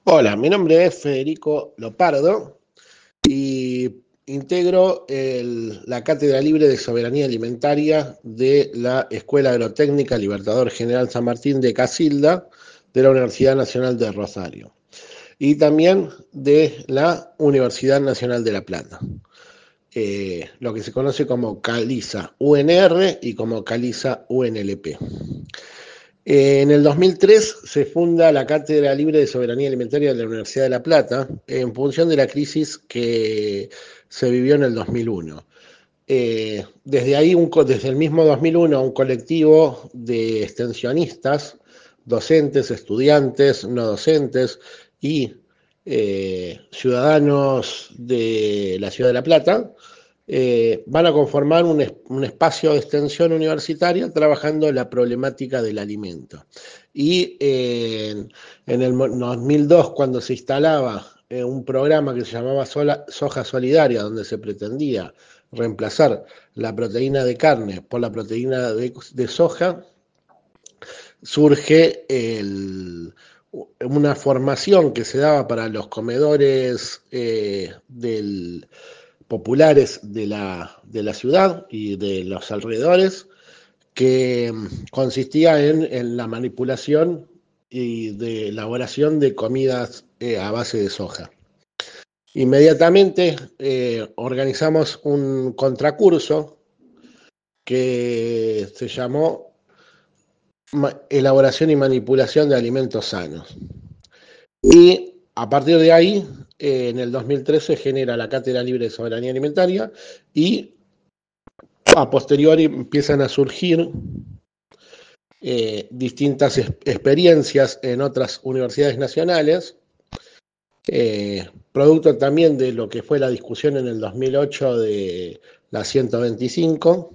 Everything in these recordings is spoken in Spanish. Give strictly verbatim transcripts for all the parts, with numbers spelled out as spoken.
Hola, mi nombre es Federico Lopardo y integro el- la Cátedra Libre de Soberanía Alimentaria de la Escuela Agrotécnica Libertador General San Martín de Casilda de la Universidad Nacional de Rosario y también de la Universidad Nacional de La Plata, eh, lo que se conoce como Caliza U N R y como Caliza U N L P. En el dos mil tres se funda la Cátedra Libre de Soberanía Alimentaria de la Universidad de La Plata en función de la crisis que se vivió en el dos mil uno. Eh, desde ahí, un, desde el mismo dos mil uno, un colectivo de extensionistas, docentes, estudiantes, no docentes y eh, ciudadanos de la ciudad de La Plata eh, van a conformar un, es- un espacio de extensión universitaria trabajando la problemática del alimento. Y eh, en, en el dos mil dos, cuando se instalaba eh, un programa que se llamaba Sola- Soja Solidaria, donde se pretendía reemplazar la proteína de carne por la proteína de, de soja, surge el, una formación que se daba para los comedores eh, del, populares de la, de la ciudad y de los alrededores, que consistía en, en la manipulación y de elaboración de comidas eh, a base de soja. Inmediatamente eh, organizamos un contracurso que se llamó Elaboración y Manipulación de Alimentos Sanos. Y a partir de ahí, eh, en el dos mil trece genera la Cátedra Libre de Soberanía Alimentaria y a posteriori empiezan a surgir eh, distintas es- experiencias en otras universidades nacionales, eh, producto también de lo que fue la discusión en el dos mil ocho de la ciento veinticinco,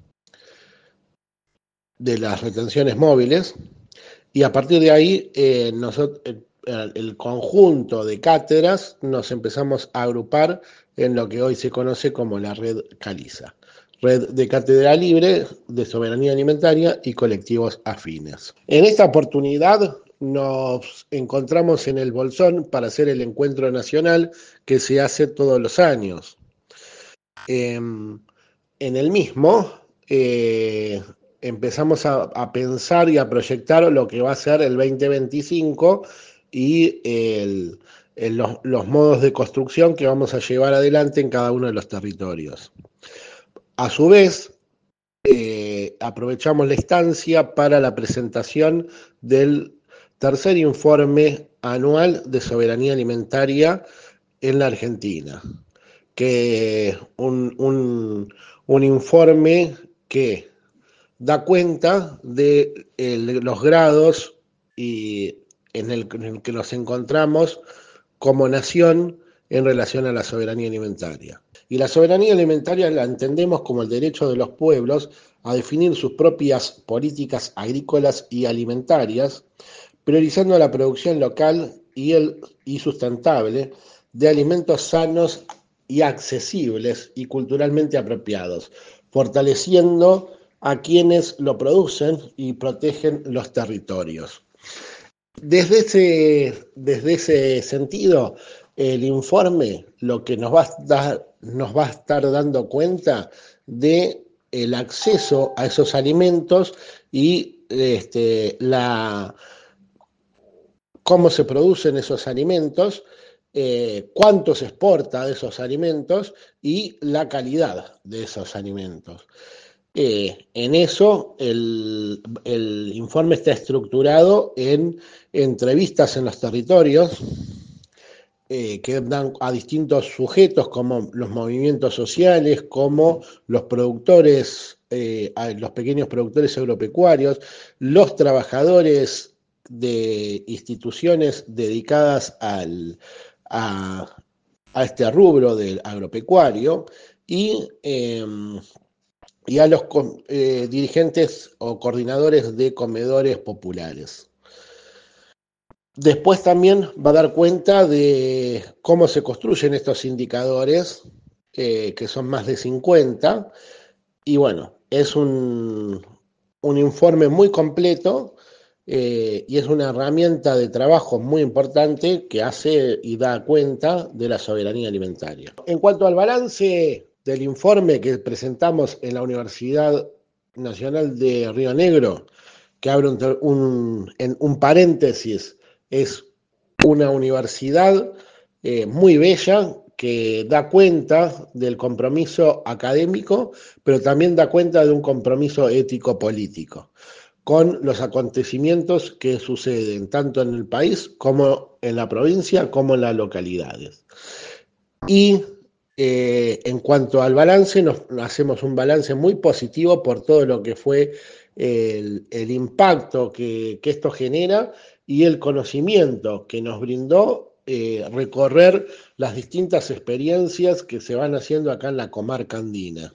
de las retenciones móviles, y a partir de ahí eh, nosotros, el, el conjunto de cátedras nos empezamos a agrupar en lo que hoy se conoce como la red Caliza, red de cátedra libre de soberanía alimentaria y colectivos afines. En esta oportunidad nos encontramos en el Bolsón para hacer el encuentro nacional que se hace todos los años. Eh, en el mismo eh, empezamos a, a, pensar y a proyectar lo que va a ser el veinte veinticinco y el, el, los, los modos de construcción que vamos a llevar adelante en cada uno de los territorios. A su vez, eh, aprovechamos la instancia para la presentación del tercer informe anual de soberanía alimentaria en la Argentina, que un, un, un informe que da cuenta de el, los grados y en el, en el que nos encontramos como nación en relación a la soberanía alimentaria. Y la soberanía alimentaria la entendemos como el derecho de los pueblos a definir sus propias políticas agrícolas y alimentarias, priorizando la producción local y, el, y sustentable de alimentos sanos y accesibles y culturalmente apropiados, fortaleciendo a quienes lo producen y protegen los territorios. Desde ese, desde ese sentido, el informe lo que nos va a dar, nos va a estar dando cuenta de el acceso a esos alimentos y este, la, cómo se producen esos alimentos, eh, cuánto se exporta de esos alimentos y la calidad de esos alimentos. Eh, en eso el, el, informe está estructurado en entrevistas en los territorios eh, que dan a distintos sujetos como los movimientos sociales, como los productores, eh, los pequeños productores agropecuarios, los trabajadores de instituciones dedicadas al, a, a este rubro del agropecuario y eh, y a los eh, dirigentes o coordinadores de comedores populares. Después también va a dar cuenta de cómo se construyen estos indicadores, eh, que son más de cincuenta, y bueno, es un, un informe muy completo eh, y es una herramienta de trabajo muy importante que hace y da cuenta de la soberanía alimentaria. En cuanto al balance del informe que presentamos en la Universidad Nacional de Río Negro, que abre un, un, en un paréntesis, es una universidad eh, muy bella que da cuenta del compromiso académico, pero también da cuenta de un compromiso ético-político con los acontecimientos que suceden tanto en el país como en la provincia, como en las localidades. Y eh, en cuanto al balance, nos hacemos un balance muy positivo por todo lo que fue el, el impacto que, que, esto genera y el conocimiento que nos brindó eh, recorrer las distintas experiencias que se van haciendo acá en la comarca andina.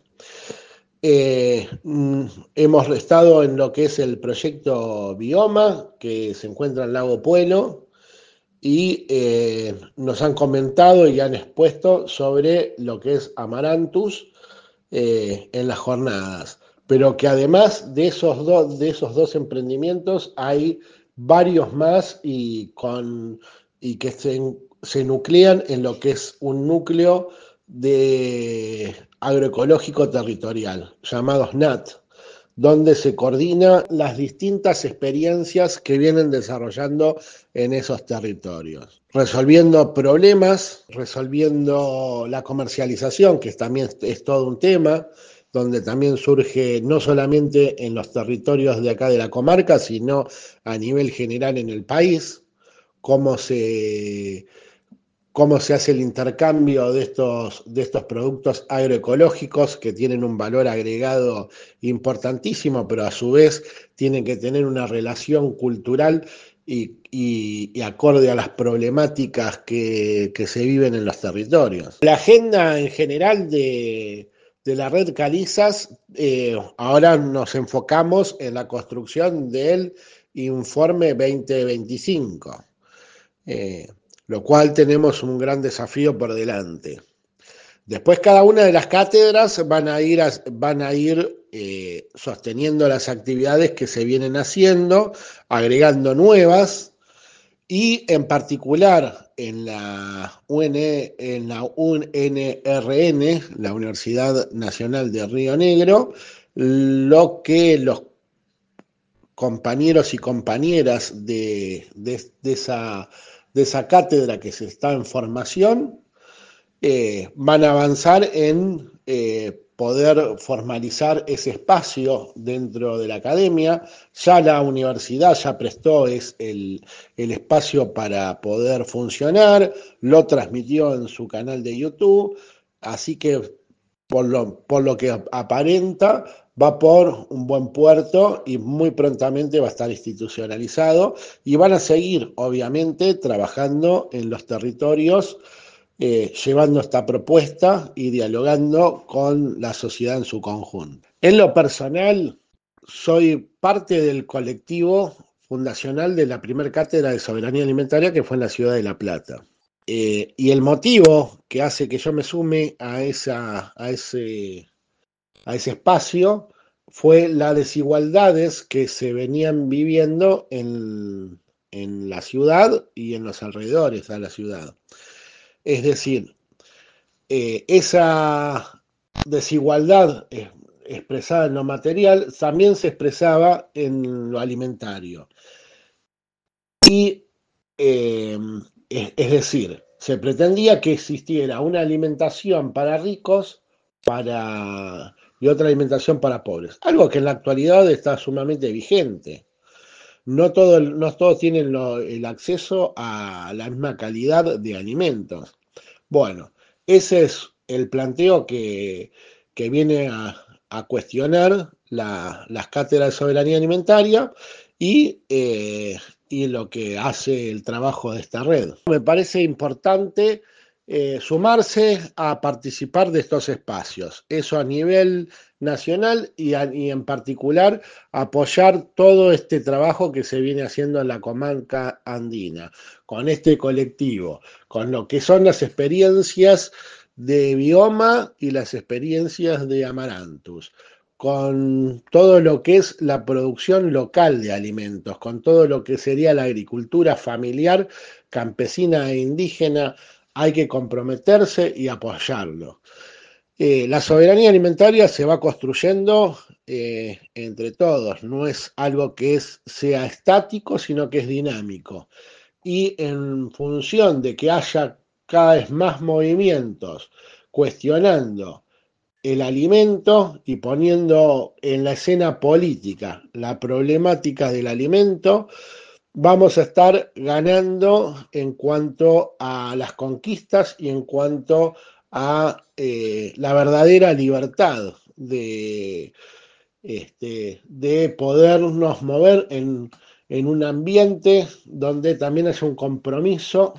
Eh, hemos estado en lo que es el proyecto Bioma, que se encuentra en Lago Puelo, y eh, nos han comentado y han expuesto sobre lo que es Amaranthus eh, en las jornadas, pero que además de esos, dos, de esos dos emprendimientos hay varios más y, con, y que se, se nuclean en lo que es un núcleo de agroecológico territorial, llamados N A T, donde se coordinan las distintas experiencias que vienen desarrollando en esos territorios, resolviendo problemas, resolviendo la comercialización, que también es todo un tema, donde también surge no solamente en los territorios de acá de la comarca, sino a nivel general en el país, cómo se cómo se hace el intercambio de estos, de estos productos agroecológicos que tienen un valor agregado importantísimo, pero a su vez tienen que tener una relación cultural y, y, y acorde a las problemáticas que, que se viven en los territorios. La agenda en general de, de la red Calizas, eh, ahora nos enfocamos en la construcción del informe veinte veinticinco. Eh, lo cual tenemos un gran desafío por delante. Después cada una de las cátedras van a ir, a, van a ir eh, sosteniendo las actividades que se vienen haciendo, agregando nuevas, y en particular en la, U N, en la U N R N, la Universidad Nacional de Río Negro, lo que los compañeros y compañeras de, de, de esa de esa cátedra que se está en formación, eh, van a avanzar en eh, poder formalizar ese espacio dentro de la academia. Ya la universidad ya prestó es el, el espacio para poder funcionar, lo transmitió en su canal de YouTube, así que por lo, por lo que aparenta, va por un buen puerto y muy prontamente va a estar institucionalizado y van a seguir, obviamente, trabajando en los territorios, eh, llevando esta propuesta y dialogando con la sociedad en su conjunto. En lo personal, soy parte del colectivo fundacional de la primera cátedra de soberanía alimentaria que fue en la ciudad de La Plata. Eh, y el motivo que hace que yo me sume a, esa, a, ese, a ese espacio fue las desigualdades que se venían viviendo en, en la ciudad y en los alrededores de la ciudad. Es decir, eh, esa desigualdad eh, expresada en lo material también se expresaba en lo alimentario. Y eh, es, es decir, se pretendía que existiera una alimentación para ricos para, y otra alimentación para pobres. Algo que en la actualidad está sumamente vigente. No, todo, no todos tienen lo, el acceso a la misma calidad de alimentos. Bueno, ese es el planteo que, que viene a, a cuestionar la, las cátedras de soberanía alimentaria y, eh, y lo que hace el trabajo de esta red. Me parece importante eh, sumarse a participar de estos espacios, eso a nivel nacional y, a, y en particular apoyar todo este trabajo que se viene haciendo en la comarca andina, con este colectivo, con lo que son las experiencias de Bioma y las experiencias de Amaranthus, con todo lo que es la producción local de alimentos, con todo lo que sería la agricultura familiar, campesina e indígena. Hay que comprometerse y apoyarlo. Eh, la soberanía alimentaria se va construyendo eh, entre todos, no es algo que es, sea estático, sino que es dinámico. Y en función de que haya cada vez más movimientos cuestionando el alimento y poniendo en la escena política la problemática del alimento, vamos a estar ganando en cuanto a las conquistas y en cuanto a eh, la verdadera libertad de, este, de podernos mover en, en un ambiente donde también haya un compromiso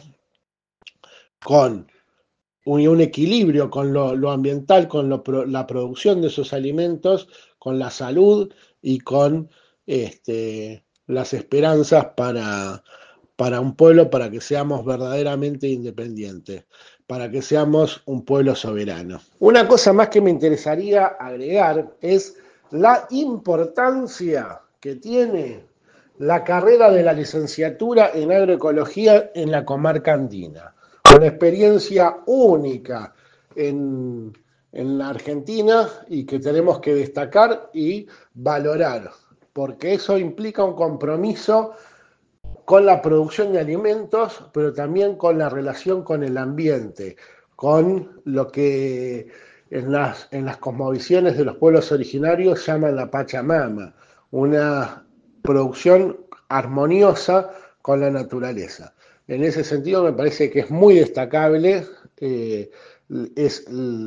con un, un equilibrio con lo, lo ambiental, con lo, la producción de esos alimentos, con la salud y con este, las esperanzas para, para un pueblo, para que seamos verdaderamente independientes, para que seamos un pueblo soberano. Una cosa más que me interesaría agregar es la importancia que tiene la carrera de la licenciatura en agroecología en la comarca andina. Una experiencia única en, en la Argentina y que tenemos que destacar y valorar, porque eso implica un compromiso con la producción de alimentos, pero también con la relación con el ambiente, con lo que en las, en las cosmovisiones de los pueblos originarios llaman la Pachamama, una producción armoniosa con la naturaleza. En ese sentido me parece que es muy destacable eh, es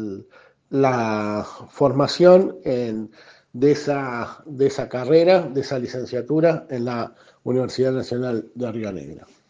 la formación en, de, esa, de esa carrera, de esa licenciatura en la Universidad Nacional de Río Negro.